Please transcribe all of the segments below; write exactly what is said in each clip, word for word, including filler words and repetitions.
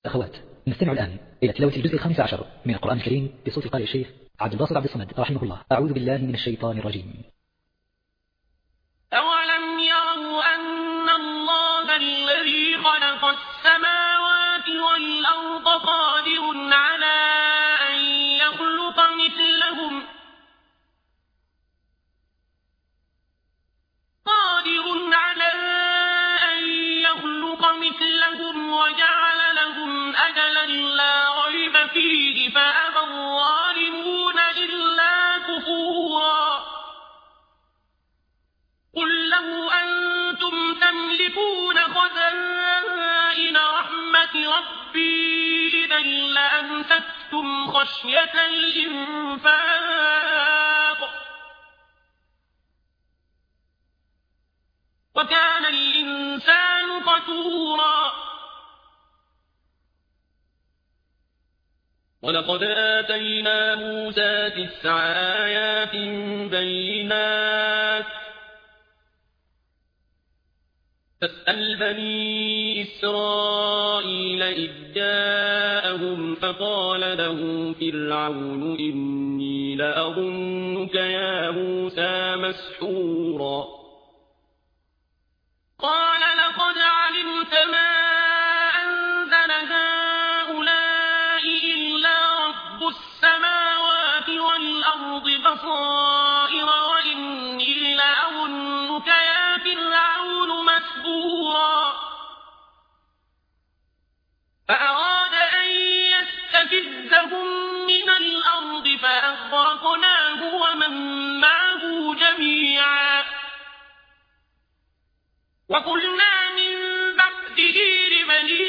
أخوات، نستمع الآن إلى تلاوة الجزء الخامس عشر من القرآن الكريم بصوت القارئ الشيخ عبد الباسط عبد الصمد رحمه الله. أعوذ بالله من الشيطان الرجيم. أولم يروا أن الله الذي خلق السماوات والأرض قادر على أن يخلق مثلهم قادر على أن يخلق مثلهم وجعل لهم أجلا لا ريب فيه فأبى الظالمون إلا كفورا. قل لو أنتم تملكون خزائن رحمة ربي إذا لأمسكتم خشية الإنفاق وكان الإنسان قتورا. ولقد آتينا موسى تسع آيات بينات فاسأل بني إسرائيل إذ جاءهم فقال له فرعون إني لأظنك يا موسى مسحورا. قال لقد علمت ما أنزل هؤلاء إلا رب السماوات والأرض بصائر وإني لأظنك يا فرعون مسحورا. فأراد أن يستفزهم من الأرض فأغرقناه ومن معه جميعا. وقلنا من بعده لبني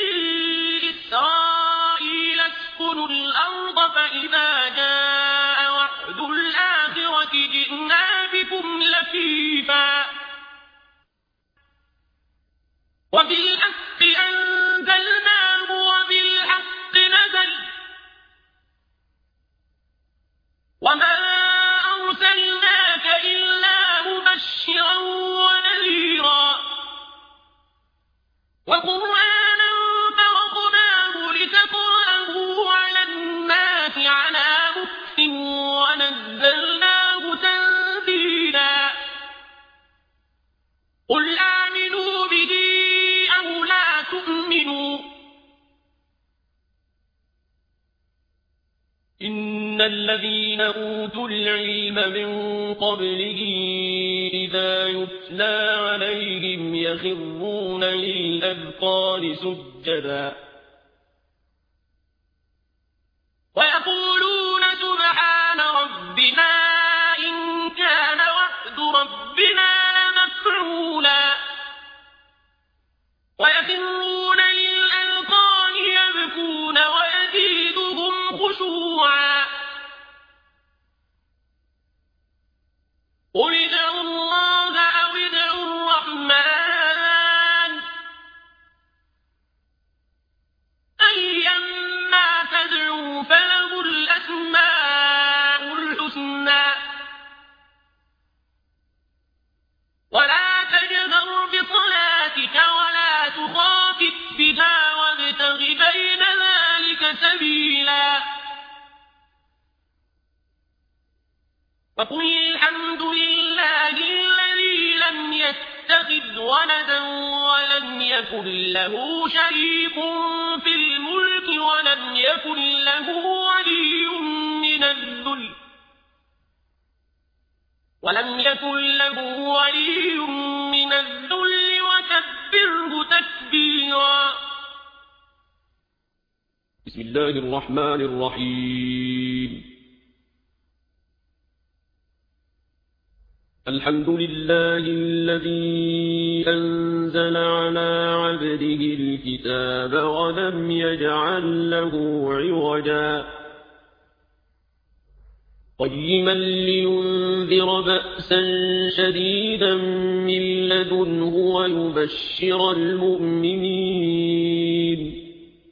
إسرائيل اسكنوا الأرض فإذا جاء وعد الآخرة جئنا بكم لفيفا وبالحق أنزلناه وبالحق نزل وما أرسلناك إلا مبشرا ونذيرا وقرآنا فرقناه لتقرأه على الناس على مكث ونزلناه تنزيلا. قل آمنوا به أو لا تؤمنوا إن الذين أوتوا العلم من قبله إذا يتلى عليهم يخرون للأذقان سجدا ويقولون سبحان ربنا إن كان وعد ربنا لمفعولا ويخرون للأذقان يبكون ويزيدهم خشوعا. قل ادعوا الله أو ادعوا الرحمن أيما تدعوا فله الأسماء الحسنى ولا تجهر بصلاتك ولا تخافت بها وابتغ بين ذلك سبيلا. وقل الحمد لله الذي لم يتخذ ولدا ولم يكن له شريك في الملك ولم يكن له ولي من الذل ولم يكن له ولي من الذل وكبره تكبيرا. بسم الله الرحمن الرحيم. الحمد لله الذي أنزل على عبده الكتاب ولم يجعل له عوجا قيما لينذر بأسا شديدا من لدنه ويبشر المؤمنين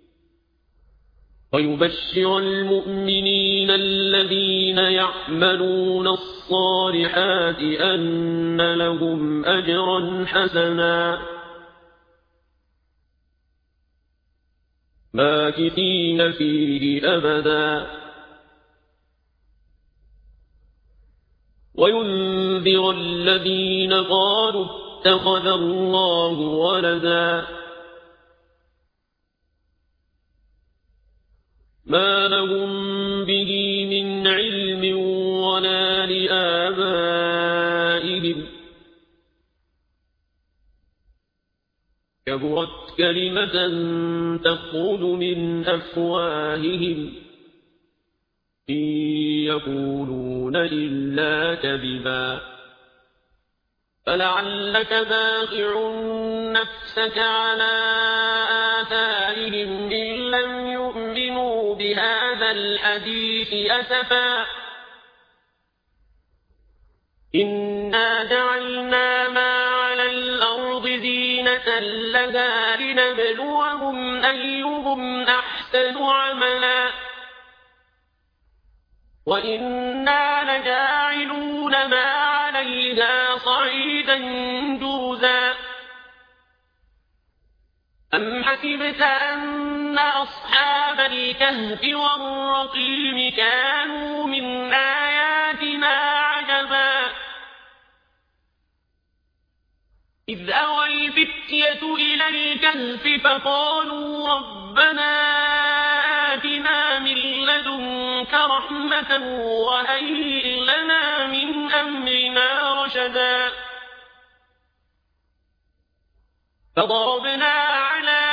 ويبشر المؤمنين الذين يعملون الصالحات أن لهم أجرا حسنا ماكثين فيه أبدا وينذر الذين قالوا اتخذ الله ولدا ما لهم به من علم ولا لآبائهم كبرت كلمة تخرج من أفواههم إن يقولون إلا كذبا فلعلك باخع نفسك على آثارهم إن لم يؤمنوا بهذا الحديث أسفا إنا جعلنا ما على الأرض زينة لها لنبلوهم أيهم أحسن عملا وإنا لجاعلون ما عليها صعيدا جرزا أم حسبت أن أصحاب الكهف والرقيم كانوا من آياتنا عجبا إذ أوى الفتية إلى الكهف فقالوا ربنا آتنا من لدنك رحمة وهيئ لنا من أمرنا رشدا فضربنا على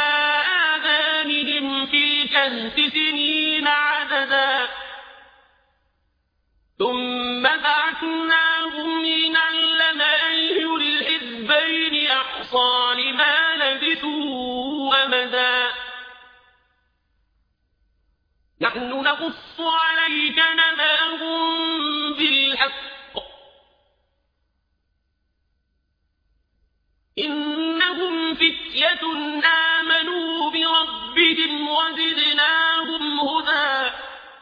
آذانهم في الكهف سنين عددا ثم بعثناهم لنعلم أي الحزبين أحصى لما لبثوا أمدا نحن نقص عليك نبأهم بالحق إنهم فتية آمنوا بربهم وزدناهم هدى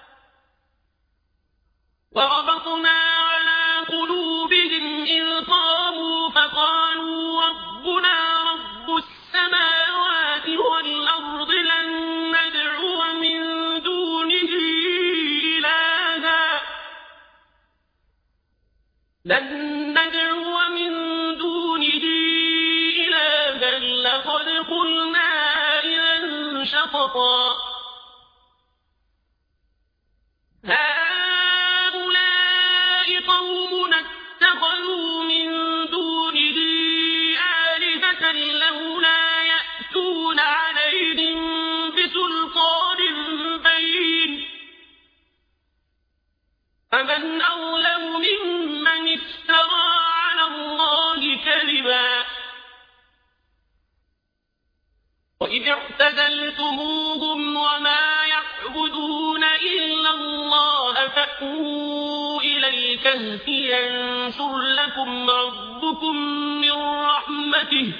وربطنا على قلوبهم إذ قاموا فقالوا ربنا رب السماوات والأرض لن ندعو من دونه إلها لن ندعو من دونه إلها لقد قلنا إذا شططا هؤلاء قوم اتخذوا من دونه آلهة لولا يأتون عليهم بسلطان بين فمن أظلم ممن افترى على الله كذبا وإذ اعتزلتموهم وما يعبدون إلا الله فأووا إلى الكهف ينشر لكم ربكم من رحمته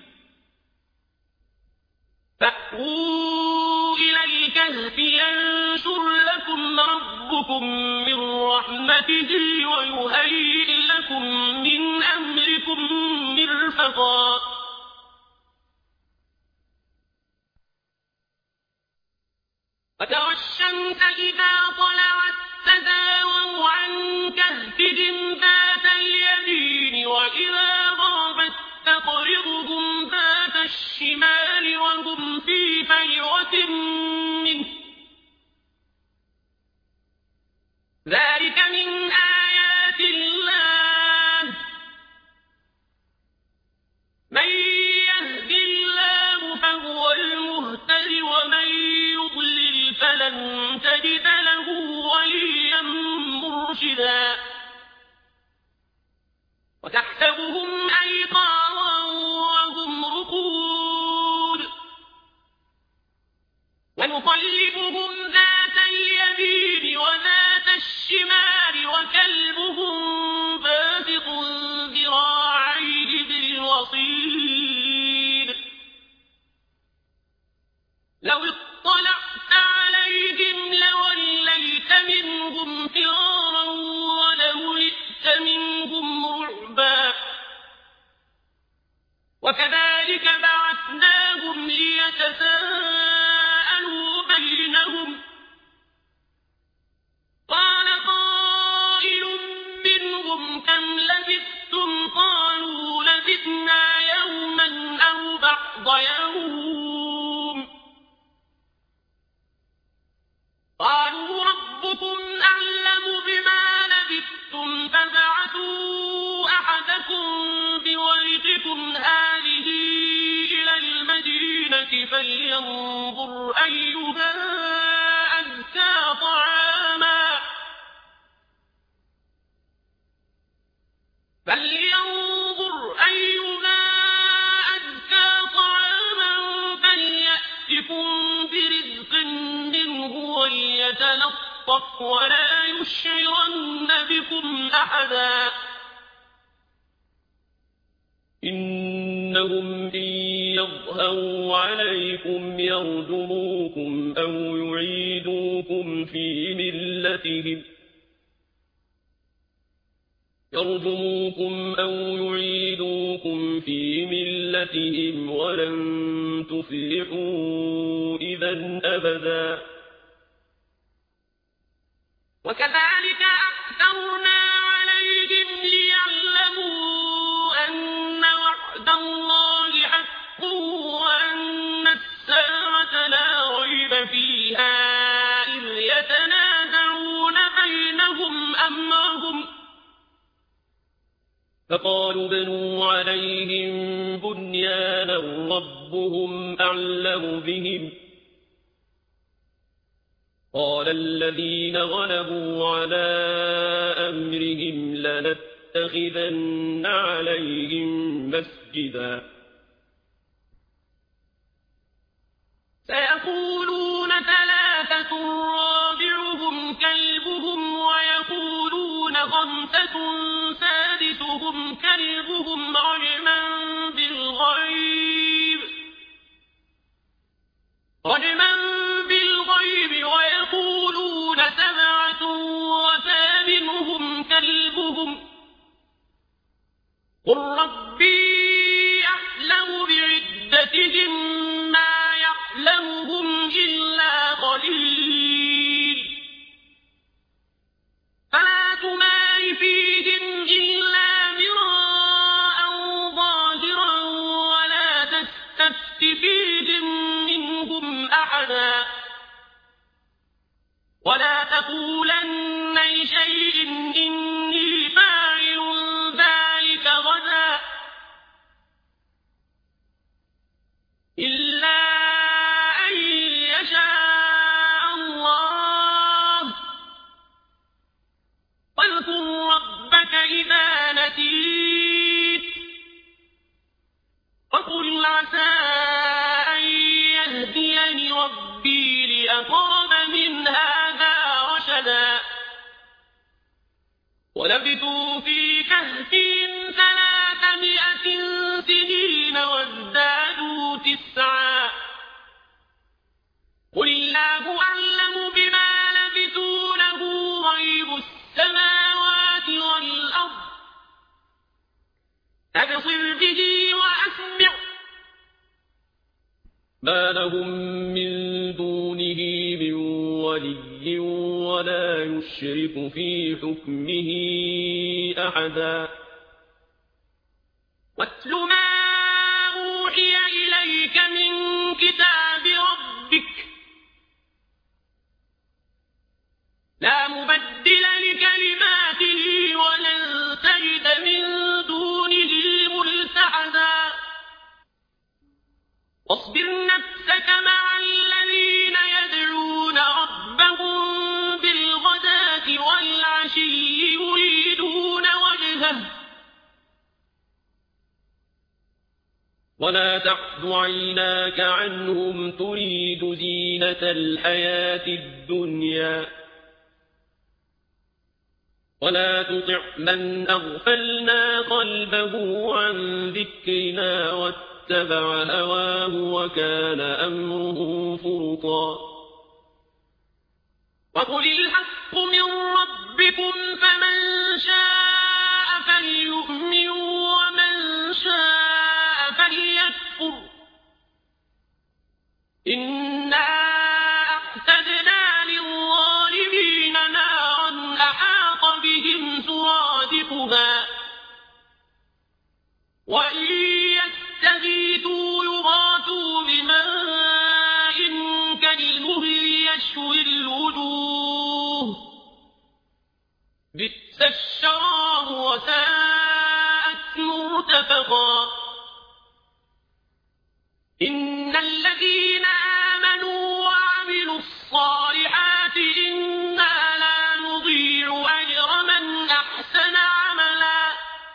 فأووا إلى الكهف ينشر لكم ربكم من رحمته ويهيئ لكم من أمركم مرفقا وترى الشمس إذا طلعت تزاور عن كهفهم ذات اليمين وإذا غربت تقرضهم ذات الشمال وهم في فجوة منه ذلك من آيات الله من يهد الله فهو المهتد ومن يضلل فلن تجد له وليا مرشدا وتحسبهم أيقاظا وهم رقود ونقلبهم ذات اليمين وذات الشمال وكلبهم باسط ذراعيه بالوصيد لو اطلعت عليهم لوليت منهم فرارا ولملئت منهم رعبا وكذلك بعثناهم ليتساءلوا بعض يوم قالوا ربكم أعلم بما لبثتم فابعثوا أحدكم بورقكم هذه إلى المدينة فلينظر أيها أزكى طعاما فلينظر أيها أزكى طعاما فليأتكم برزق منه وليتلطف ولا يشعرن بكم أحدا إنهم إن يظهروا عليكم يرجموكم أو يعيدوكم في ملتهم يرجموكم أو يعيدوكم في ملتهم ولن تفلحوا إذا أبدا وكذلك أعثرنا عليهم ليعلموا أن وعد الله حق وأن الساعة لا ريب فيها إذ يتنازعون بينهم أمرهم فقالوا بنوا عليهم بنيانا ربهم أعلم بهم قال الذين غلبوا على أمرهم لنتخذن عليهم مسجدا سيقولون ثلاثة رابعهم كلبهم ويقولون خمسة سادسهم كلبهم رجما بالغيب رجما بالغيب ويقولون سبعة وثامنهم كلبهم قل ربي أعلم بعدتهم ما يعلمهم إلا قليل فلا تمار فيهم إلا مراء ظاهرا ولا تستفت فيهم منهم أحدا ولا تقولن لشيء إني فاعل ذلك غدا إلا أن يشاء الله واذكر ربك إذا نسيت وقل عسى أن يهديني ربي لأقرب من هذا رشدا ولبثوا في كهفهم ثلاثمائة سنين وازدادوا تسعا قل الله أعلم بما لبثوا له غيب السماوات والأرض أبصر به وأسمع ما لهم من دونه من ولي ولا يشرك في حكمه أحدا واتل ما أوحي إليك من كتاب ربك لا مبدل لكلماته ولن تجد من دونه ملتحدا واصبر نفسك مع الذين يدعون ربهم بالغداة والعشي يريدون وجهه ولا تعد عيناك عنهم تريد زينة الحياة الدنيا ولا تطع من أغفلنا قلبه عن ذكرنا واتبع هواه وكان أمره فرطا وقل الحق من ربكم فمن شاء فليؤمن ومن شاء فليكفر إنا أعتدنا للظالمين نارا أحاط بهم سرادقها وإن يستغيثوا يغاثوا كالمهل يشوي الوجوه بئس الشراب وساءت مرتفقا إن الذين آمنوا وعملوا الصالحات إنا لا نضيع أجر من أحسن عملا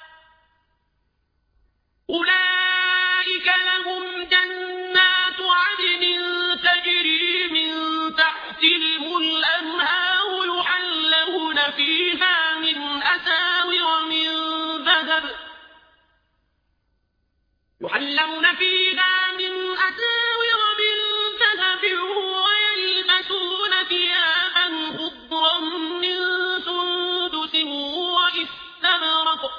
أولئك لهم جنات عدن تجري من تحتهم الأنهار يحلون فيها من أساور من ذهب يحلون فيها من أساور من ذهب ويلبسون ثيابا خضرا من سندس وإستبرق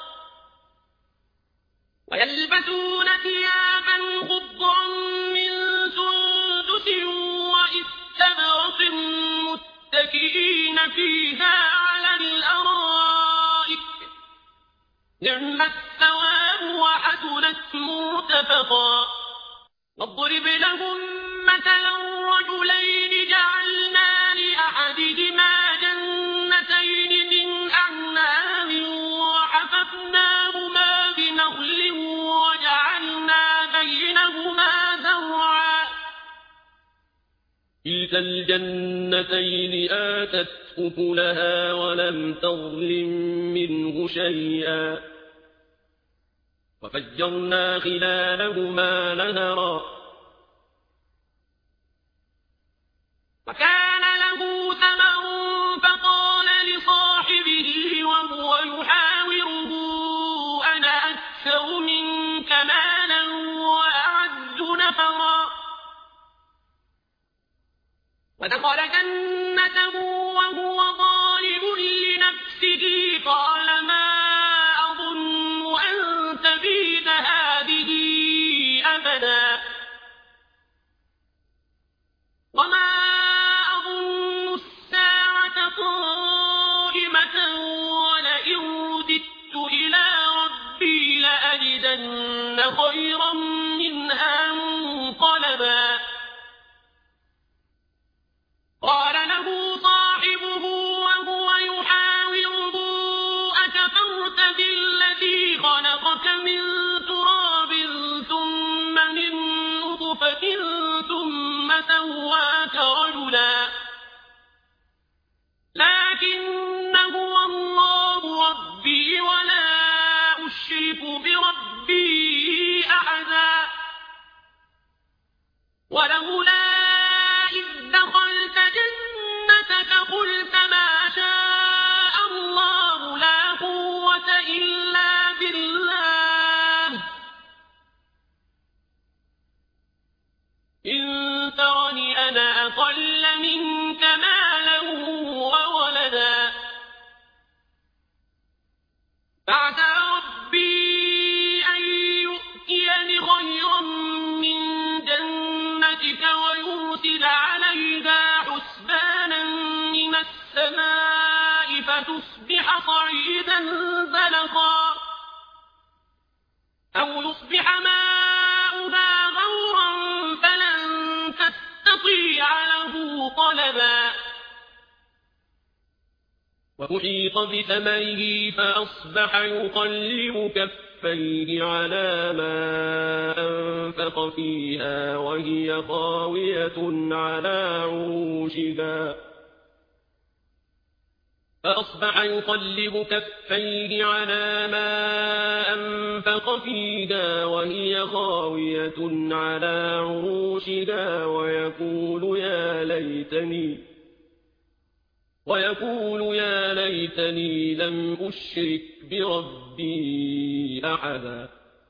ويلبسون ثيابا خضرا من سندس وإستبرق متكئين فيها على الأرائك نعم الثواب وحسنت مرتفقا واضرب لهم مثلا رجلين جعلنا لأحدهما جنتين من أعناب وحففناهما بنخل وجعلنا بينهما زرعا كلتا الجنتين آتت أكلها ولم تظلم منه شيئا وفجرنا خلالهما نهرا وكان له ثمر فقال لصاحبه وهو يحاوره أنا أكثر منك مالا وأعز نفرا ودخل جنته وهو ظالم لنفسه قال ما أظن أن تبيد هذه أبدا وما أظن الساعة قائمة ولئن رددت إلى ربي لأجدن خيرا منها منقلبا قال له صاحبه وهو يحاوره أكفرت بالذي خلقك من تراب ثم من نطفة ثم سواك رجلا لكن هو الله ربي ولا أشرك بربي أحدا ولولا إذ دخلت جنتك قلت ما شاء الله لا قوة إلا بالله إن ترني أنا أقل منك مالا وولدا فعسى ربي أن يؤتيني خيرا من جنتك ويرسل عليها حسبانا من السماء فتصبح صعيدا زلقا أو يصبح ماؤها غورا فلن تستطيع له طلبا وأحيط بثمره فأصبح يقلب كفيه على ما أنفق فيها وهي خاوية على عروشها فأصبح يقلب كفيه على ما أنفق فيها وهي خاوية على عروشها ويقول يا ليتني ويقول يا ليتني لم أشرك بربي أحدا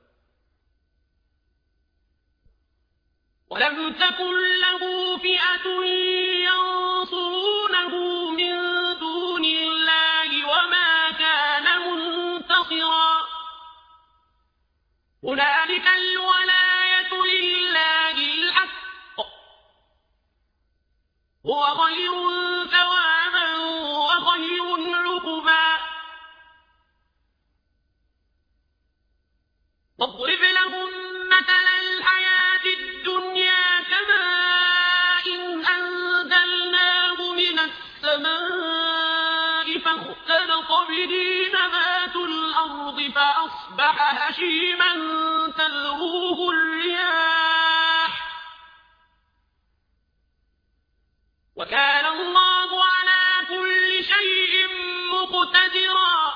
ولم تكن له فئة ينصرونه من دون الله وما كان منتصرا هنالك الولاية لله الحق هو خير ثوابا وخير عقبا واضرب لهم مثل الحياة الدنيا كماء إن الخافرين ذات الأرض فأصبح هشيما تذروه الرياح وكان الله على كل شيء مقتدرا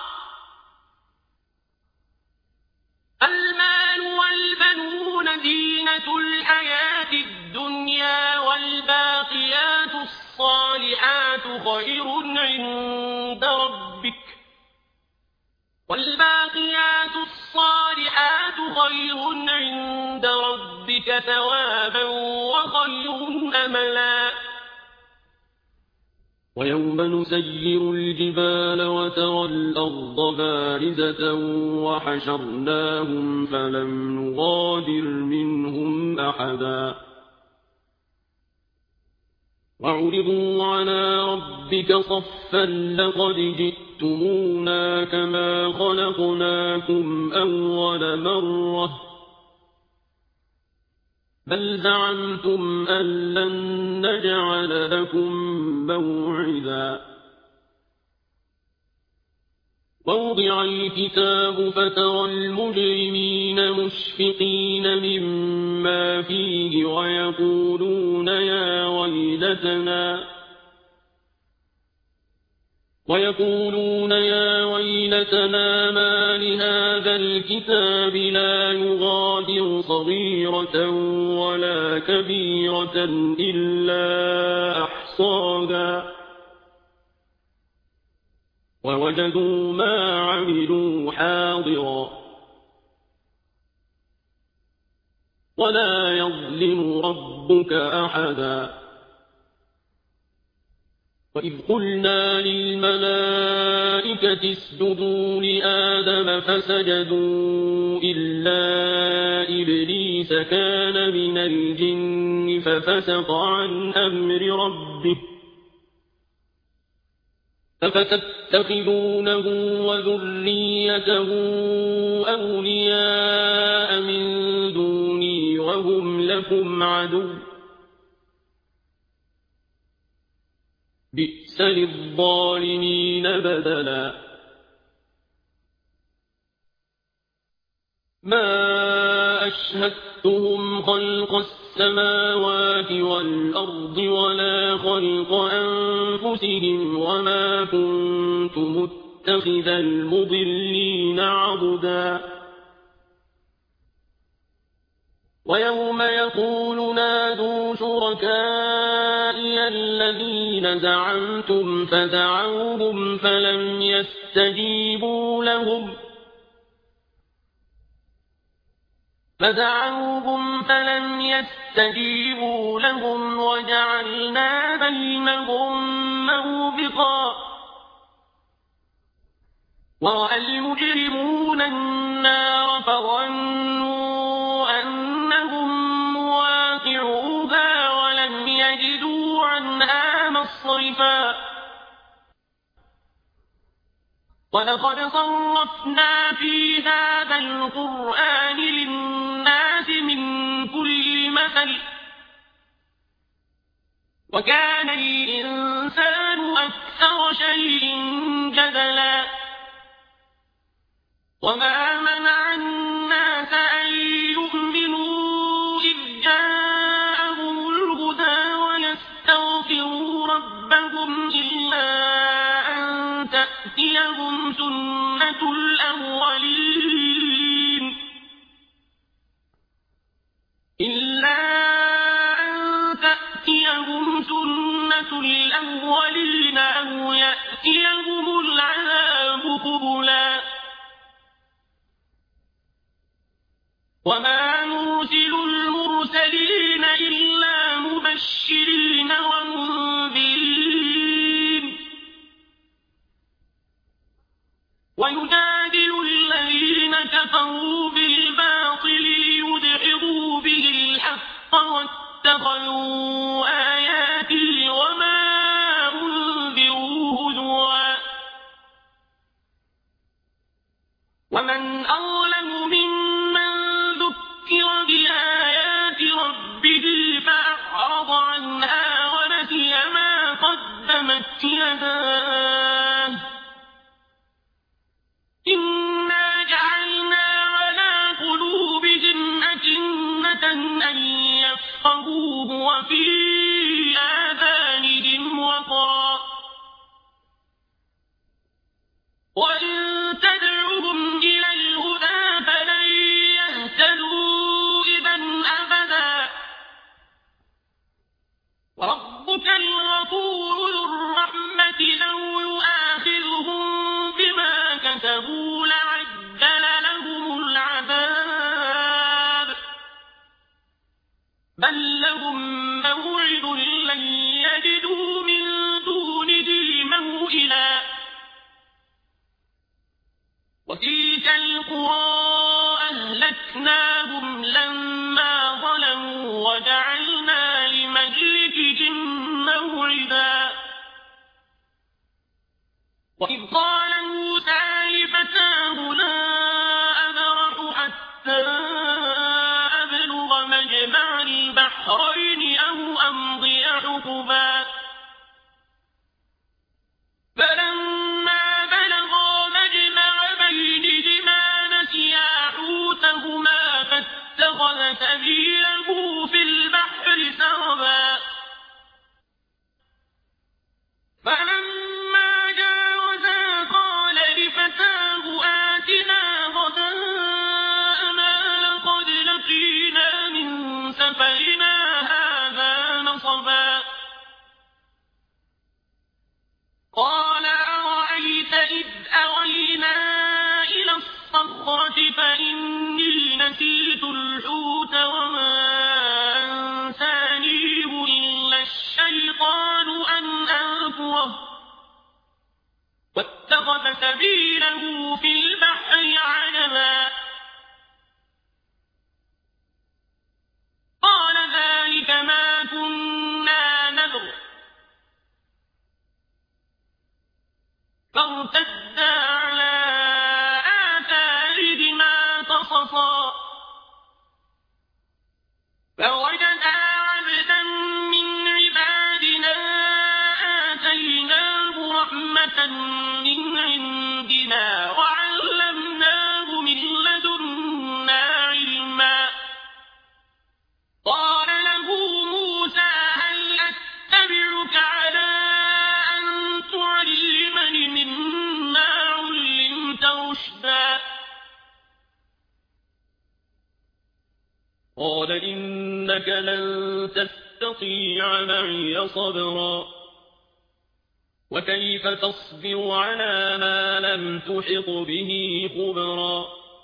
المال والبنون زينة الحياة الدنيا والباقيات الصالحات خير عند ربك والباقيات الصالحات خير عند ربك ثوابا وخير أملا ويوم نسير الجبال وترى الأرض بارزة وحشرناهم فلم نغادر منهم أحدا وعرضوا على ربك صفا لقد جئتمونا كما خلقناكم أول مرة بل زعمتم أن لن نجعل لكم موعدا ووضع الكتاب فترى المجرمين مشفقين مما فيه ويقولون يا ويلتنا ويقولون يا ويلتنا ما لهذا الكتاب لا يغادر صغيرة ولا كبيرة إلا أحصاها ووجدوا ما عملوا حاضرا ولا يظلم ربك أحدا وإذ قلنا للملائكة اسجدوا لآدم فسجدوا إلا إبليس كان من الجن ففسق عن أمر ربه أفتتخذونه وذريته أولياء من دوني وهم لكم عدو بئس للظالمين بدلا ما أشهدتهم خلق السماوات والأرض ولا خلق أنفسهم وما كنت متخذ المضلين عضدا ويوم يقول نادوا شركائي الذين زعمتم فدعوهم فلم يستجيبوا لهم فدعوهم فلم يستجيبوا لهم وجعلنا بينهم موبقا ورأى المجرمون النار فظنوا أنهم مواقعوها ولم يجدوا عنها مصرفا ولقد صرفنا في هذا القرآن للناس من كل مثل وكان الإنسان أكثر شيء جدلا وما منع الناس أن يؤمنوا إذ جاءهم الهدى ويستغفروا ربهم إلا أن تأتيهم سنة الأولين إلا أن تأتيهم سنة الأولين أو يأتيهم العذاب قبلا وما نرسل المرسلين إلا مبشرين ومنذرين ويجادل الذين كفروا بالباطل ليدحضوا به الحق واتخذوا آياتي وما أنذروا هزوا ومن أظلم ممن ذكر بآيات ربه فأعرض عنها ونسي ما قدمت يداه إذ أوينا إلى الصخرة فإني نسيت الحوت وما أنسانيه إلا الشيطان أن أذكره واتخذ سبيله في البحر عجبا قال ذلك ما كنا نبغي فارتدا على آثارهما قصصا فوجدا عبدا من عبادنا آتيناه رحمة من عندنا وعلمناه من لدنا علما قال له موسى هل أتبعك على أن تعلمني مما علمت رشدا قال إنك لن تستطيع معي صبرا وكيف تصبر على ما لم تحط به خبرا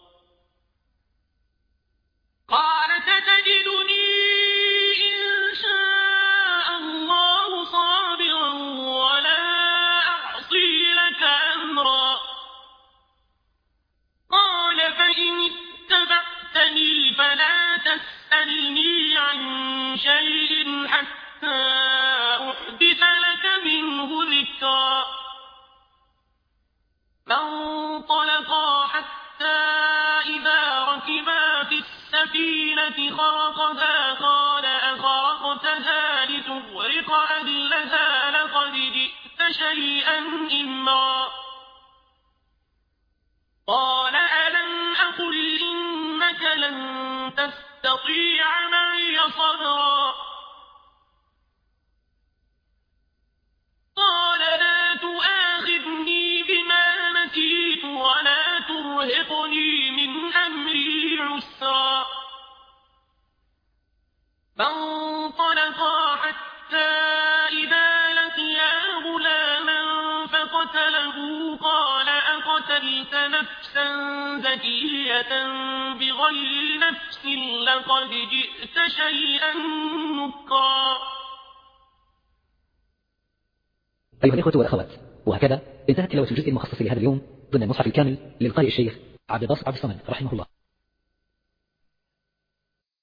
قال ستجدني إن شاء الله صابرا ولا أعصي لك أمرا قال فإن اتبعتني فلا تسألني عن شيء حتى أحدث لك منه ذكرا فانطلقا حتى إذا ركبا في السفينة خرقها قال أخرقتها لتغرق أهلها لقد جئت شيئا إمرا قال ألم أقل إنك لن تستطيع معي صبرا قال لا تؤاخذني بما نسيت ولا ترهقني من أمري عسرا فانطلقا حتى إذا لقيا غلاما فقتله قال أقتلت نفسا زكية بغير نفس لقد جئت شيئا نكرا. أيها الإخوة والأخوات، وهكذا انتهت تلاوة الجزء المخصص لهذا اليوم ضمن المصحف الكامل للقارئ الشيخ عبد الباسط عبد الصمد رحمه الله.